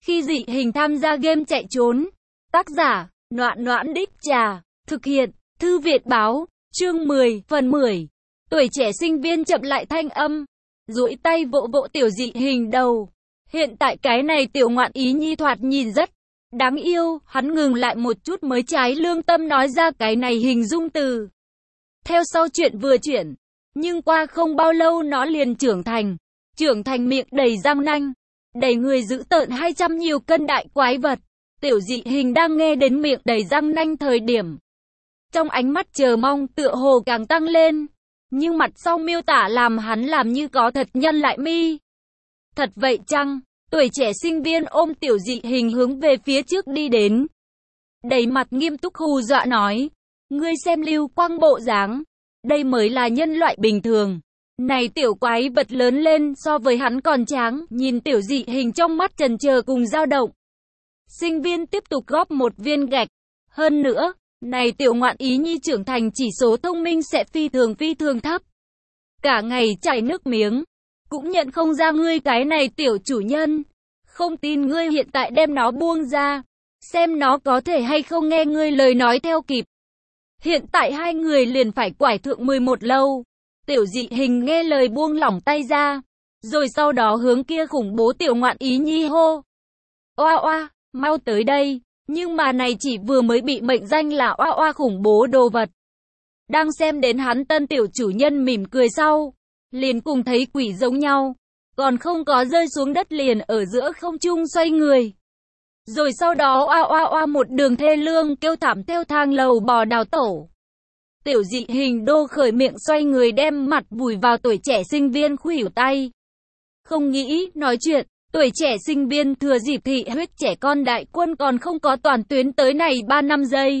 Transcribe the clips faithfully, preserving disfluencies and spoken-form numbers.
Khi dị hình tham gia game chạy trốn. Tác giả, Noãn Noãn Đích Trà. Thực hiện, Thư Viện Báo. Chương mười, phần mười. Tuổi trẻ sinh viên chậm lại thanh âm. Duỗi tay vỗ vỗ tiểu dị hình đầu. Hiện tại cái này tiểu ngoạn ý nhi thoạt nhìn rất đáng yêu. Hắn ngừng lại một chút mới trái lương tâm nói ra cái này hình dung từ. Theo sau chuyện vừa chuyển. Nhưng qua không bao lâu nó liền trưởng thành. Trưởng thành miệng đầy răng nanh. Đầy người giữ tợn hai trăm nhiều cân đại quái vật. Tiểu dị hình đang nghe đến miệng đầy răng nanh thời điểm. Trong ánh mắt chờ mong tựa hồ càng tăng lên. Nhưng mặt sau miêu tả làm hắn làm như có thật nhân lại mi. Thật vậy chăng? Tuổi trẻ sinh viên ôm tiểu dị hình hướng về phía trước đi đến. Đầy mặt nghiêm túc hù dọa nói. Ngươi xem Lưu Quang bộ dáng. Đây mới là nhân loại bình thường. Này tiểu quái vật lớn lên so với hắn còn tráng. Nhìn tiểu dị hình trong mắt trần chờ cùng dao động. Sinh viên tiếp tục góp một viên gạch. Hơn nữa, này tiểu ngoạn ý nhi trưởng thành chỉ số thông minh sẽ phi thường phi thường thấp. Cả ngày chảy nước miếng. Cũng nhận không ra ngươi cái này tiểu chủ nhân. Không tin ngươi hiện tại đem nó buông ra. Xem nó có thể hay không nghe ngươi lời nói theo kịp. Hiện tại hai người liền phải quải thượng mười một lâu. Tiểu dị hình nghe lời buông lỏng tay ra. Rồi sau đó hướng kia khủng bố tiểu ngoạn ý nhi hô. Oa oa, mau tới đây. Nhưng mà này chỉ vừa mới bị mệnh danh là oa oa khủng bố đồ vật. Đang xem đến hắn tân tiểu chủ nhân mỉm cười sau. Liền cùng thấy quỷ giống nhau. Còn không có rơi xuống đất liền ở giữa không trung xoay người. Rồi sau đó oa oa oa một đường thê lương kêu thảm theo thang lầu bò đào tổ. Tiểu dị hình đô khởi miệng xoay người đem mặt vùi vào tuổi trẻ sinh viên khuỷu tay. Không nghĩ nói chuyện, tuổi trẻ sinh viên thừa dịp thị huyết trẻ con đại quân còn không có toàn tuyến tới này ba năm giây.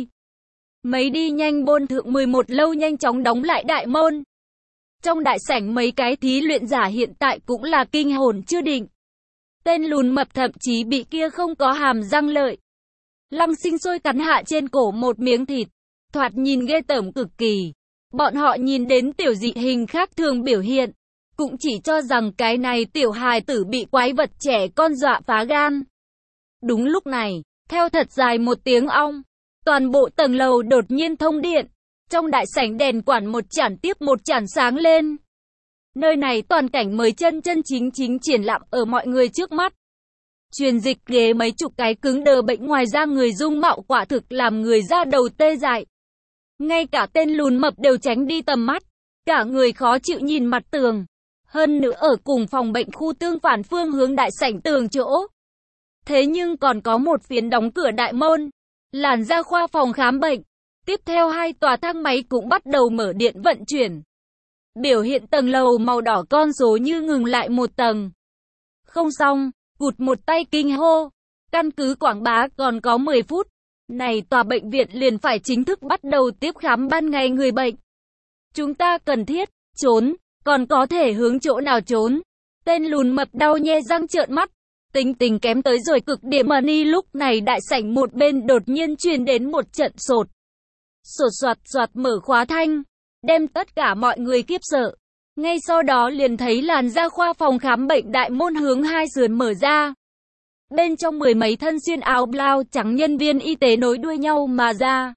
Mấy đi nhanh bôn thượng mười một lâu nhanh chóng đóng lại đại môn. Trong đại sảnh mấy cái thí luyện giả hiện tại cũng là kinh hồn chưa định. Tên lùn mập thậm chí bị kia không có hàm răng lợi. Lăng sinh sôi cắn hạ trên cổ một miếng thịt. Thoạt nhìn ghê tởm cực kỳ. Bọn họ nhìn đến tiểu dị hình khác thường biểu hiện. Cũng chỉ cho rằng cái này tiểu hài tử bị quái vật trẻ con dọa phá gan. Đúng lúc này, theo thật dài một tiếng ong. Toàn bộ tầng lầu đột nhiên thông điện. Trong đại sảnh đèn quản một chản tiếp một chản sáng lên. Nơi này toàn cảnh mới chân chân chính chính triển lãm ở mọi người trước mắt. Truyền dịch ghế mấy chục cái cứng đờ bệnh ngoài ra người dung mạo quả thực làm người ra đầu tê dại. Ngay cả tên lùn mập đều tránh đi tầm mắt. Cả người khó chịu nhìn mặt tường. Hơn nữa ở cùng phòng bệnh khu tương phản phương hướng đại sảnh tường chỗ. Thế nhưng còn có một phiến đóng cửa đại môn. Làn ra khoa phòng khám bệnh. Tiếp theo hai tòa thang máy cũng bắt đầu mở điện vận chuyển. Biểu hiện tầng lầu màu đỏ con số như ngừng lại một tầng. Không xong, cụt một tay kinh hô. Căn cứ quảng bá còn có mười phút. Này tòa bệnh viện liền phải chính thức bắt đầu tiếp khám ban ngày người bệnh. Chúng ta cần thiết, trốn, còn có thể hướng chỗ nào trốn. Tên lùn mập đau nhe răng trợn mắt. Tính tình kém tới rồi cực điểm mà ni lúc này đại sảnh một bên đột nhiên truyền đến một trận sột. Sột soạt soạt mở khóa thanh. Đem tất cả mọi người kiếp sợ. Ngay sau đó liền thấy làn da khoa phòng khám bệnh đại môn hướng hai sườn mở ra. Bên trong mười mấy thân xuyên áo blau trắng nhân viên y tế nối đuôi nhau mà ra.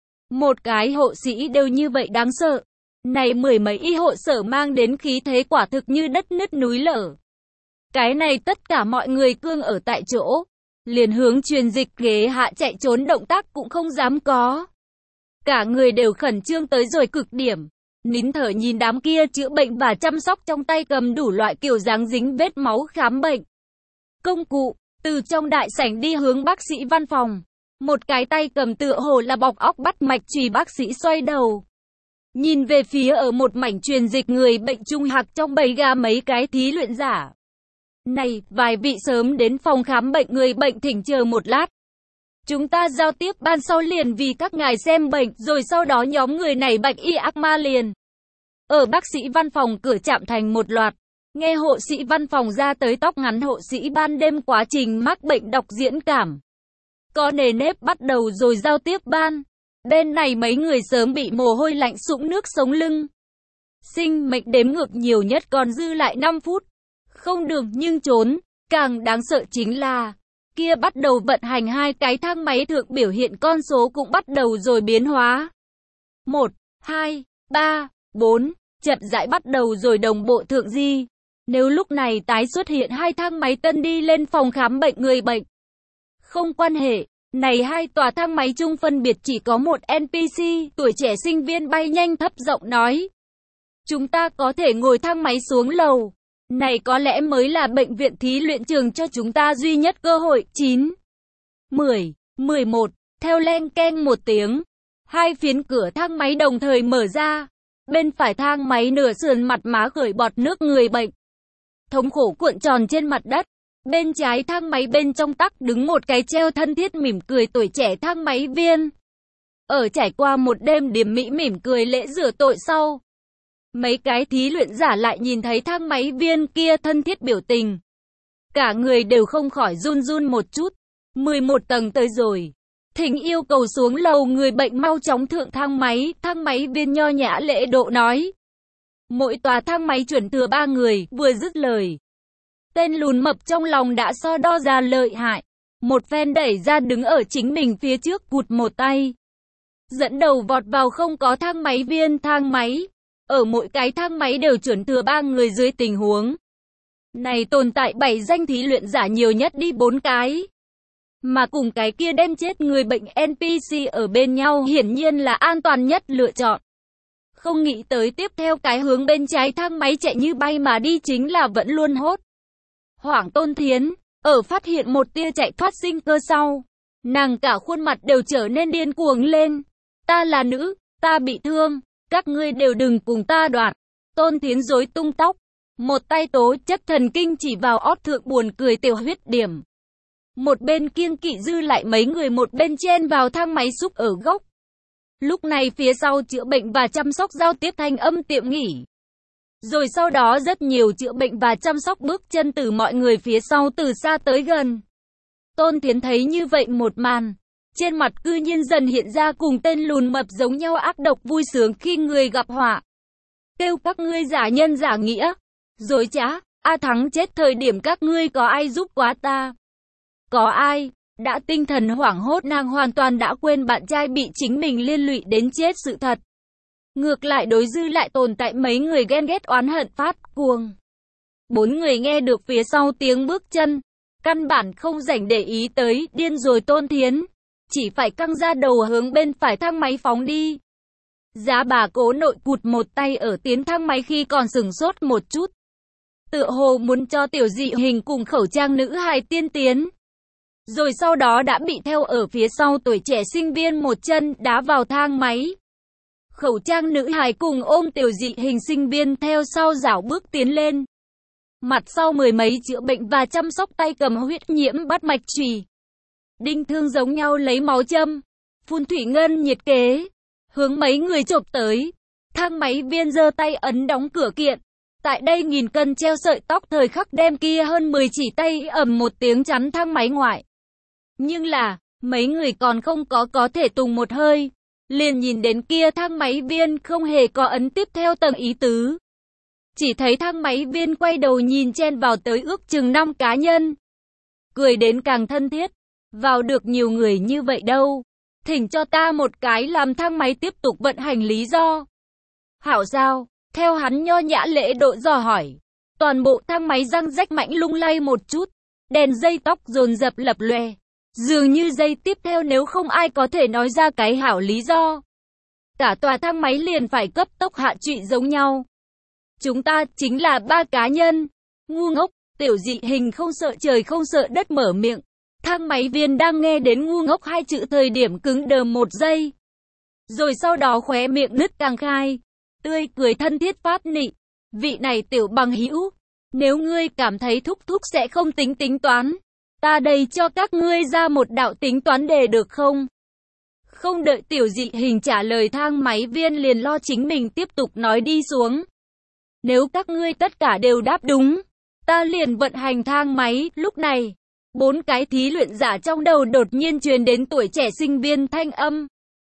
Một cái hộ sĩ đều như vậy đáng sợ. Này mười mấy y hộ sở mang đến khí thế quả thực như đất nứt núi lở. Cái này tất cả mọi người cương ở tại chỗ. Liền hướng truyền dịch ghế hạ chạy trốn động tác cũng không dám có. Cả người đều khẩn trương tới rồi cực điểm. Nín thở nhìn đám kia chữa bệnh và chăm sóc trong tay cầm đủ loại kiểu dáng dính vết máu khám bệnh. Công cụ, từ trong đại sảnh đi hướng bác sĩ văn phòng. Một cái tay cầm tựa hồ là bọc óc bắt mạch chùy bác sĩ xoay đầu. Nhìn về phía ở một mảnh truyền dịch người bệnh trung hạc trong bầy gà mấy cái thí luyện giả. Này, vài vị sớm đến phòng khám bệnh người bệnh thỉnh chờ một lát. Chúng ta giao tiếp ban sau liền vì các ngài xem bệnh, rồi sau đó nhóm người này bệnh y ác ma liền. Ở bác sĩ văn phòng cửa chạm thành một loạt. Nghe hộ sĩ văn phòng ra tới tóc ngắn hộ sĩ ban đêm quá trình mắc bệnh đọc diễn cảm. Có nề nếp bắt đầu rồi giao tiếp ban. Bên này mấy người sớm bị mồ hôi lạnh sũng nước sống lưng. Sinh mệnh đếm ngược nhiều nhất còn dư lại năm phút. Không được nhưng trốn. Càng đáng sợ chính là kia bắt đầu vận hành hai cái thang máy thượng biểu hiện con số cũng bắt đầu rồi biến hóa. một, hai, ba, bốn, chậm rãi bắt đầu rồi đồng bộ thượng di. Nếu lúc này tái xuất hiện hai thang máy tân đi lên phòng khám bệnh người bệnh, không quan hệ, này hai tòa thang máy chung phân biệt chỉ có một en pê xê, tuổi trẻ sinh viên bay nhanh thấp giọng nói. Chúng ta có thể ngồi thang máy xuống lầu. Này có lẽ mới là bệnh viện thí luyện trường cho chúng ta duy nhất cơ hội. chín, mười, mười một, theo len keng một tiếng, hai phiến cửa thang máy đồng thời mở ra. Bên phải thang máy nửa sườn mặt má khởi bọt nước người bệnh, thống khổ cuộn tròn trên mặt đất. Bên trái thang máy bên trong tắc đứng một cái treo thân thiết mỉm cười tuổi trẻ thang máy viên. Ở trải qua một đêm điềm mỹ mỉm cười lễ rửa tội sau, mấy cái thí luyện giả lại nhìn thấy thang máy viên kia thân thiết biểu tình. Cả người đều không khỏi run run một chút. mười một tầng tới rồi. Thỉnh yêu cầu xuống lầu, người bệnh mau chóng thượng thang máy. Thang máy viên nho nhã lễ độ nói. Mỗi tòa thang máy chuẩn thừa ba người. Vừa dứt lời, tên lùn mập trong lòng đã so đo ra lợi hại. Một phen đẩy ra đứng ở chính mình phía trước, cụt một tay, dẫn đầu vọt vào không có thang máy viên thang máy. Ở mỗi cái thang máy đều chuẩn thừa ba người dưới tình huống này tồn tại bảy danh thí luyện giả nhiều nhất đi bốn cái. Mà cùng cái kia đem chết người bệnh en pê xê ở bên nhau hiển nhiên là an toàn nhất lựa chọn. Không nghĩ tới tiếp theo cái hướng bên trái thang máy chạy như bay mà đi chính là vẫn luôn hốt hoảng Tôn Thiến. Ở phát hiện một tia chạy thoát sinh cơ sau, nàng cả khuôn mặt đều trở nên điên cuồng lên. Ta là nữ, ta bị thương, các ngươi đều đừng cùng ta đoạt. Tôn Thiến rối tung tóc, một tay tố chất thần kinh chỉ vào ót thượng buồn cười tiểu huyết điểm. Một bên kiêng kỵ dư lại mấy người, một bên chen vào thang máy xúc ở góc. Lúc này phía sau chữa bệnh và chăm sóc giao tiếp thanh âm tiệm nghỉ. Rồi sau đó rất nhiều chữa bệnh và chăm sóc bước chân từ mọi người phía sau từ xa tới gần. Tôn Thiến thấy như vậy một màn, trên mặt cư nhiên dần hiện ra cùng tên lùn mập giống nhau ác độc vui sướng khi người gặp họa. Kêu các ngươi giả nhân giả nghĩa, dối trá, A Thắng chết thời điểm các ngươi có ai giúp quá ta? Có ai? Đã tinh thần hoảng hốt, nàng hoàn toàn đã quên bạn trai bị chính mình liên lụy đến chết sự thật. Ngược lại đối dư lại tồn tại mấy người ghen ghét oán hận phát cuồng. Bốn người nghe được phía sau tiếng bước chân, căn bản không rảnh để ý tới, điên rồi Tôn Thiến, chỉ phải căng ra đầu hướng bên phải thang máy phóng đi. Giá bà cố nội cụt một tay ở tiến thang máy khi còn sửng sốt một chút, tựa hồ muốn cho tiểu dị hình cùng khẩu trang nữ hài tiên tiến. Rồi sau đó đã bị theo ở phía sau tuổi trẻ sinh viên một chân đá vào thang máy. Khẩu trang nữ hài cùng ôm tiểu dị hình sinh viên theo sau rảo bước tiến lên. Mặt sau mười mấy chữa bệnh và chăm sóc tay cầm huyết nhiễm bắt mạch chùy, đinh thương giống nhau lấy máu châm, phun thủy ngân nhiệt kế, hướng mấy người chộp tới. Thang máy viên giơ tay ấn đóng cửa kiện. Tại đây nghìn cân treo sợi tóc thời khắc đem kia hơn mười chỉ tay ầm một tiếng chắn thang máy ngoại. Nhưng là, mấy người còn không có có thể tùng một hơi, liền nhìn đến kia thang máy viên không hề có ấn tiếp theo tầng ý tứ. Chỉ thấy thang máy viên quay đầu nhìn chen vào tới ước chừng năm cá nhân. Cười đến càng thân thiết. Vào được nhiều người như vậy đâu. Thỉnh cho ta một cái làm thang máy tiếp tục vận hành lý do. Hảo sao? Theo hắn nho nhã lễ độ dò hỏi. Toàn bộ thang máy răng rách mạnh lung lay một chút. Đèn dây tóc dồn dập lập lòe. Dường như giây tiếp theo nếu không ai có thể nói ra cái hảo lý do, cả tòa thang máy liền phải cấp tốc hạ trụy giống nhau. Chúng ta chính là ba cá nhân. Ngu ngốc, tiểu dị hình không sợ trời không sợ đất mở miệng. Thang máy viên đang nghe đến ngu ngốc hai chữ thời điểm cứng đờ một giây. Rồi sau đó khóe miệng nứt càng khai. Tươi cười thân thiết phát nị. Vị này tiểu bằng hữu, nếu ngươi cảm thấy thúc thúc sẽ không tính tính toán, ta đây cho các ngươi ra một đạo tính toán đề được không? Không đợi tiểu dị hình trả lời, thang máy viên liền lo chính mình tiếp tục nói đi xuống. Nếu các ngươi tất cả đều đáp đúng, ta liền vận hành thang máy. Lúc này, bốn cái thí luyện giả trong đầu đột nhiên truyền đến tuổi trẻ sinh viên thanh âm.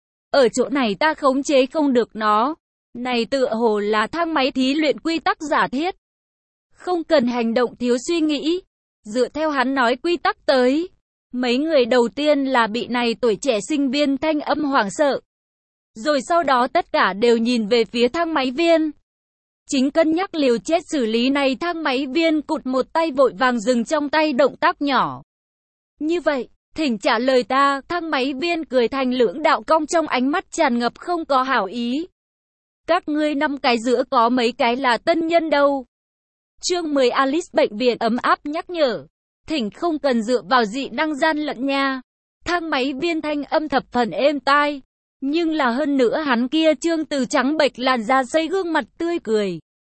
Ở chỗ này ta khống chế không được nó. Này tựa hồ là thang máy thí luyện quy tắc giả thiết. Không cần hành động thiếu suy nghĩ. Dựa theo hắn nói quy tắc tới, Mấy người đầu tiên là bị này tuổi trẻ sinh viên thanh âm hoảng sợ. Rồi sau đó tất cả đều nhìn về phía thang máy viên. Chính cân nhắc liều chết xử lý này, thang máy viên cụt một tay vội vàng dừng trong tay động tác nhỏ. Như vậy, thỉnh trả lời ta, thang máy viên cười thành lưỡng đạo cong trong ánh mắt tràn ngập không có hảo ý. Các ngươi năm cái giữa có mấy cái là tân nhân đâu. Chương mười Alice bệnh viện ấm áp nhắc nhở. Thỉnh không cần dựa vào dị năng gian lận nha. Thang máy viên thanh âm thập phần êm tai. Nhưng là hơn nữa hắn kia trương từ trắng bệch làn da xây gương mặt tươi cười.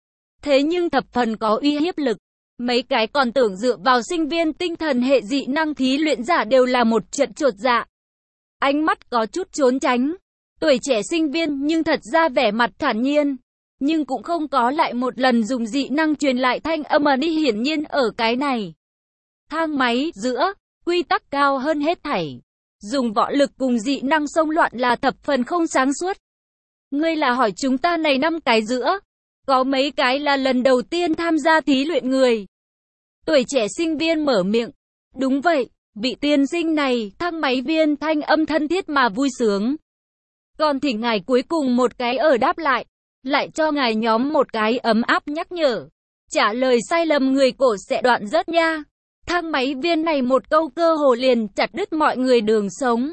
Thế nhưng thập phần có uy hiếp lực. Mấy cái còn tưởng dựa vào sinh viên tinh thần hệ dị năng thí luyện giả đều là một trận chột dạ. Ánh mắt có chút trốn tránh. Tuổi trẻ sinh viên nhưng thật ra vẻ mặt thản nhiên. Nhưng cũng không có lại một lần dùng dị năng truyền lại thanh âm đi, hiển nhiên ở cái này. Thang máy giữa, quy tắc cao hơn hết thảy. Dùng võ lực cùng dị năng xông loạn là thập phần không sáng suốt. Ngươi là hỏi chúng ta này năm cái giữa, có mấy cái là lần đầu tiên tham gia thí luyện người. Tuổi trẻ sinh viên mở miệng. Đúng vậy, vị tiên sinh này, thang máy viên thanh âm thân thiết mà vui sướng. Còn thỉnh ngài cuối cùng một cái ở đáp lại, lại cho ngài nhóm một cái ấm áp nhắc nhở. Trả lời sai lầm người cổ sẽ đoạn rớt nha. Thang máy viên này một câu cơ hồ liền chặt đứt mọi người đường sống.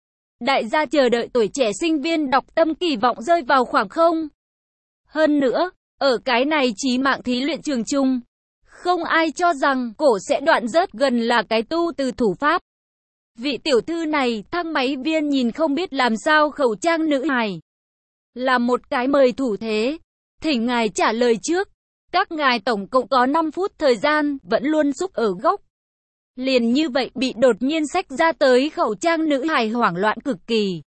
Đại gia chờ đợi tuổi trẻ sinh viên đọc tâm kỳ vọng rơi vào khoảng không. Hơn nữa, ở cái này chí mạng thí luyện trường chung, không ai cho rằng cổ sẽ đoạn rớt gần là cái tu từ thủ pháp. Vị tiểu thư này, thang máy viên nhìn không biết làm sao khẩu trang nữ hài. Là một cái mời thủ thế. Thỉnh ngài trả lời trước. Các ngài tổng cộng có năm phút thời gian, vẫn luôn xúc ở góc. Liền như vậy bị đột nhiên xách ra tới khẩu trang nữ hài hoảng loạn cực kỳ.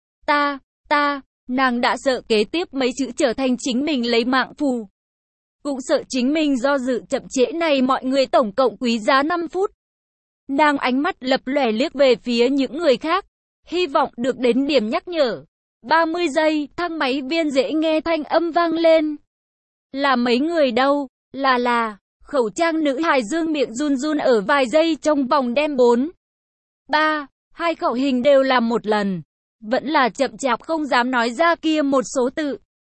Ta, ta, nàng đã sợ kế tiếp mấy chữ trở thành chính mình lấy mạng phù. Cũng sợ chính mình do dự chậm trễ này mọi người tổng cộng quý giá năm phút. Nàng ánh mắt lập lòe liếc về phía những người khác, hy vọng được đến điểm nhắc nhở. ba mươi giây, thang máy viên dễ nghe thanh âm vang lên. Là mấy người đâu? Là là, khẩu trang nữ hài dương miệng run run ở vài giây trong vòng đem bốn. ba, hai khẩu hình đều làm một lần. Vẫn là chậm chạp không dám nói ra kia một số tự.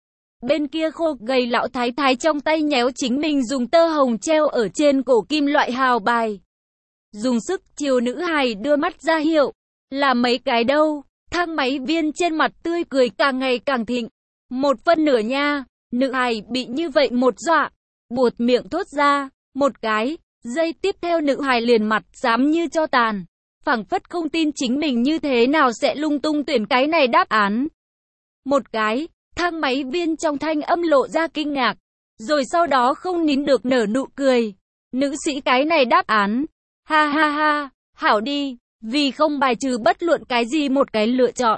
Bên kia khô gầy lão thái thái trong tay nhéo chính mình dùng tơ hồng treo ở trên cổ kim loại hào bài. Dùng sức chiều nữ hài đưa mắt ra hiệu. Là mấy cái đâu? Thang máy viên trên mặt tươi cười càng ngày càng thịnh. Một phân nửa nha. Nữ hài bị như vậy một dọa. Buột miệng thốt ra. Một cái. Giây tiếp theo nữ hài liền mặt xám như cho tàn. Phảng phất không tin chính mình như thế nào sẽ lung tung tuyển cái này đáp án. Một cái. Thang máy viên trong thanh âm lộ ra kinh ngạc. Rồi sau đó không nín được nở nụ cười. Nữ sĩ cái này đáp án. Ha ha ha. Hảo đi. Vì không bài trừ bất luận cái gì một cái lựa chọn.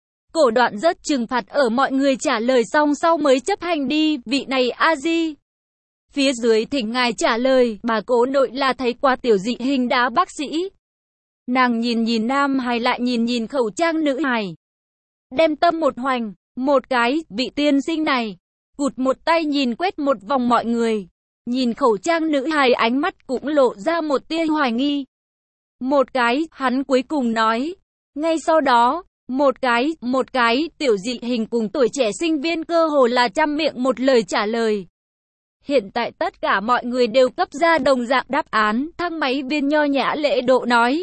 Cổ đoạn rất trừng phạt ở mọi người trả lời xong sau mới chấp hành đi. Vị này a di. Phía dưới thỉnh ngài trả lời. Bà cố nội là thấy qua tiểu dị hình đá bác sĩ. Nàng nhìn nhìn nam hài lại nhìn nhìn khẩu trang nữ hài. Đem tâm một hoành. Một cái, vị tiên sinh này. Cụt một tay nhìn quét một vòng mọi người. Nhìn khẩu trang nữ hài ánh mắt cũng lộ ra một tia hoài nghi. Một cái, hắn cuối cùng nói. Ngay sau đó, một cái, một cái, tiểu dị hình cùng tuổi trẻ sinh viên cơ hồ là trăm miệng một lời trả lời. Hiện tại tất cả mọi người đều cấp ra đồng dạng đáp án, thang máy viên nho nhã lễ độ nói.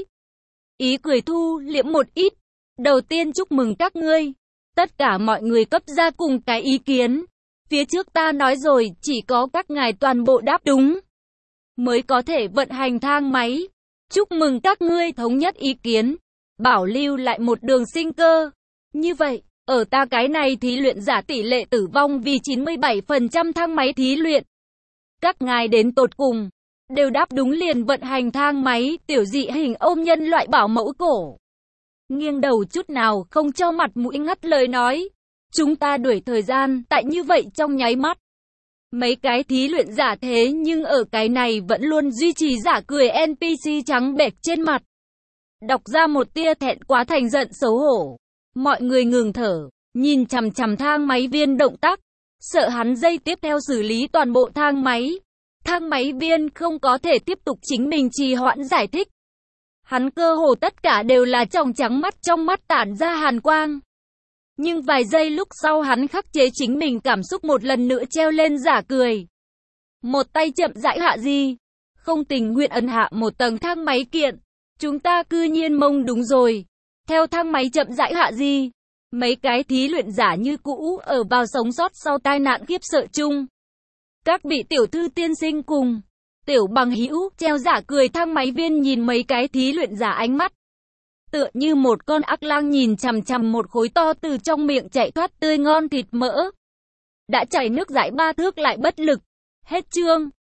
Ý cười thu liễm một ít. Đầu tiên chúc mừng các ngươi. Tất cả mọi người cấp ra cùng cái ý kiến. Phía trước ta nói rồi, chỉ có các ngài toàn bộ đáp đúng mới có thể vận hành thang máy. Chúc mừng các ngươi thống nhất ý kiến, bảo lưu lại một đường sinh cơ. Như vậy, ở ta cái này thí luyện giả tỷ lệ tử vong vì chín mươi bảy phần trăm thang máy thí luyện. Các ngài đến tột cùng, đều đáp đúng liền vận hành thang máy, tiểu dị hình ôm nhân loại bảo mẫu cổ. Nghiêng đầu chút nào không cho mặt mũi ngắt lời nói. Chúng ta đuổi thời gian, tại như vậy trong nháy mắt. Mấy cái thí luyện giả thế nhưng ở cái này vẫn luôn duy trì giả cười en pê xê trắng bệch trên mặt. Đọc ra một tia thẹn quá thành giận xấu hổ. Mọi người ngừng thở, nhìn chằm chằm thang máy viên động tác. Sợ hắn giây tiếp theo xử lý toàn bộ thang máy. Thang máy viên không có thể tiếp tục chính mình trì hoãn giải thích. Hắn cơ hồ tất cả đều là tròng trắng mắt, trong mắt tản ra hàn quang. Nhưng vài giây lúc sau hắn khắc chế chính mình cảm xúc, một lần nữa treo lên giả cười. Một tay chậm rãi hạ di, không tình nguyện ấn hạ một tầng thang máy kiện. Chúng ta cư nhiên mông đúng rồi. Theo thang máy chậm rãi hạ di, mấy cái thí luyện giả như cũ ở vào sống sót sau tai nạn khiếp sợ chung. Các vị tiểu thư tiên sinh cùng tiểu bằng hữu treo giả cười thang máy viên nhìn mấy cái thí luyện giả ánh mắt tựa như một con ác lang nhìn chằm chằm một khối to từ trong miệng chạy thoát tươi ngon thịt mỡ. Đã chảy nước dãi ba thước lại bất lực. Hết chương.